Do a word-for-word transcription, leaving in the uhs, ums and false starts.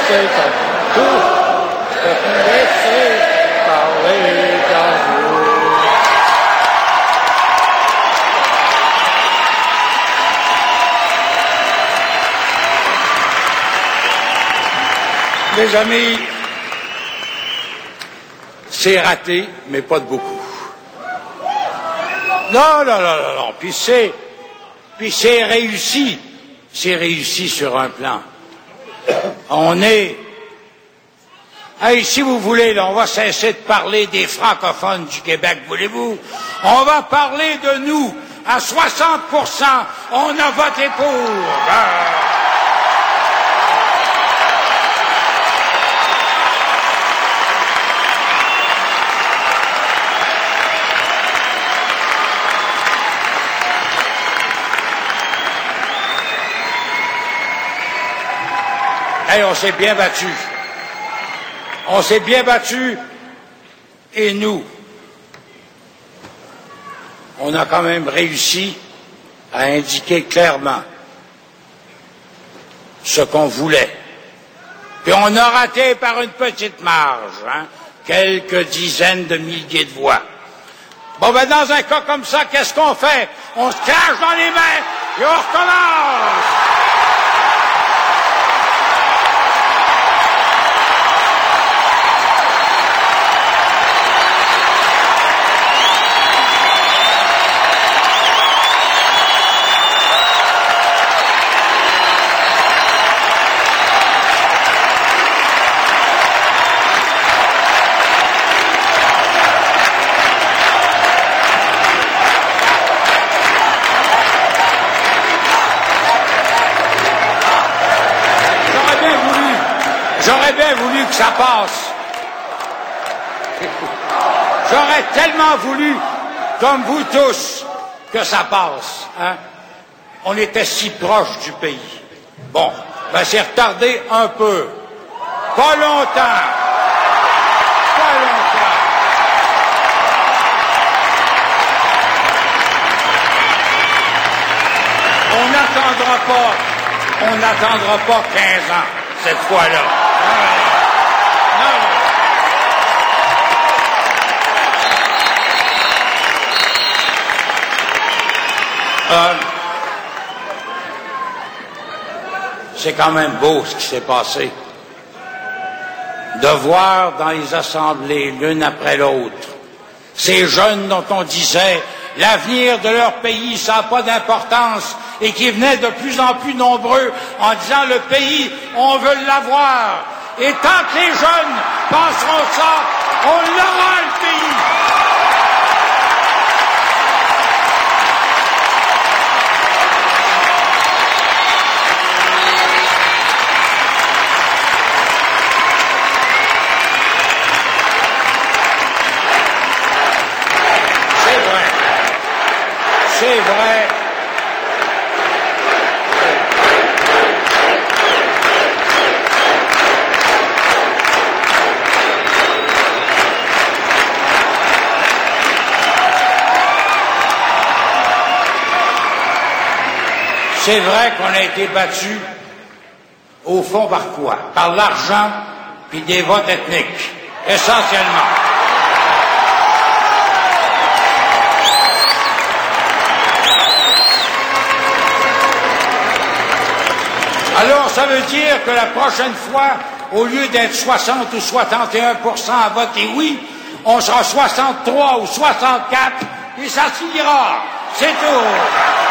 c'est à tout de vous laisser parler d'amour. Mes amis, c'est raté, mais pas de beaucoup. Non, non, non, non, non. Puis c'est, puis c'est réussi. C'est réussi sur un plan. On est... Hey, si vous voulez, là, on va cesser de parler des francophones du Québec, voulez-vous? On va parler de nous. À soixante pour cent, on a voté pour. Ben... Hey, on s'est bien battu. On s'est bien battu. Et nous, on a quand même réussi à indiquer clairement ce qu'on voulait. Puis on a raté par une petite marge, hein, quelques dizaines de milliers de voix. Bon, ben dans un cas comme ça, qu'est-ce qu'on fait? On se crache dans les mains et on recommence. J'aurais bien voulu que ça passe. J'aurais tellement voulu, comme vous tous, que ça passe. Hein? On était si proche du pays. Bon, ben c'est retardé un peu. Pas longtemps. Pas longtemps. On n'attendra pas, on n'attendra pas quinze ans cette fois-là. Non, non, non. Euh, c'est quand même beau ce qui s'est passé. De voir dans les assemblées, l'une après l'autre, ces jeunes dont on disait l'avenir de leur pays, ça n'a pas d'importance, et qui venaient de plus en plus nombreux en disant le pays, on veut l'avoir. Et tant que les jeunes penseront ça, on l'aura le pays. C'est vrai. C'est vrai. C'est vrai qu'on a été battu, au fond, par quoi? Par l'argent puis des votes ethniques, essentiellement. Alors, ça veut dire que la prochaine fois, au lieu d'être soixante ou soixante et un pour cent à voter oui, on sera soixante-trois ou soixante-quatre et ça suffira. C'est tout.